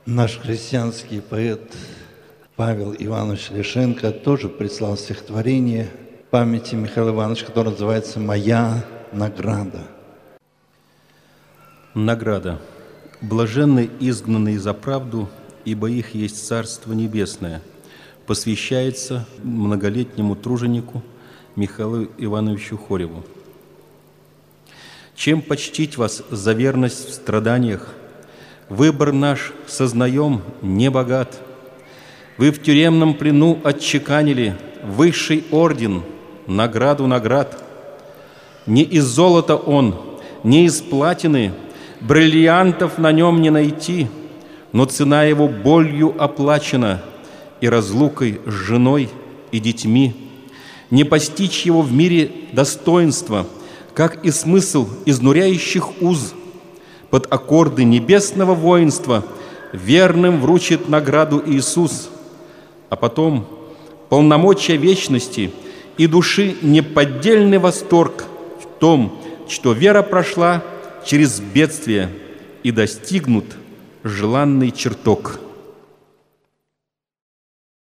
Наш христианский поэт Павел Иванович Лешенко тоже прислал стихотворение памяти Михаила Ивановича, которое называется «Моя награда». Награда. Блаженны изгнанные за правду, ибо их есть Царство Небесное. Посвящается многолетнему труженику Михаилу Ивановичу Хореву. Чем почтить вас за верность в страданиях? Выбор наш, сознаем, не богат. Вы в тюремном плену отчеканили высший орден, награду наград. Не из золота он, не из платины, бриллиантов на нем не найти, но цена его болью оплачена и разлукой с женой и детьми. Не постичь его в мире достоинства, как и смысл изнуряющих уз. Под аккорды небесного воинства верным вручит награду Иисус, а потом полномочия вечности и души неподдельный восторг в том, что вера прошла через бедствие и достигнут желанный чертог.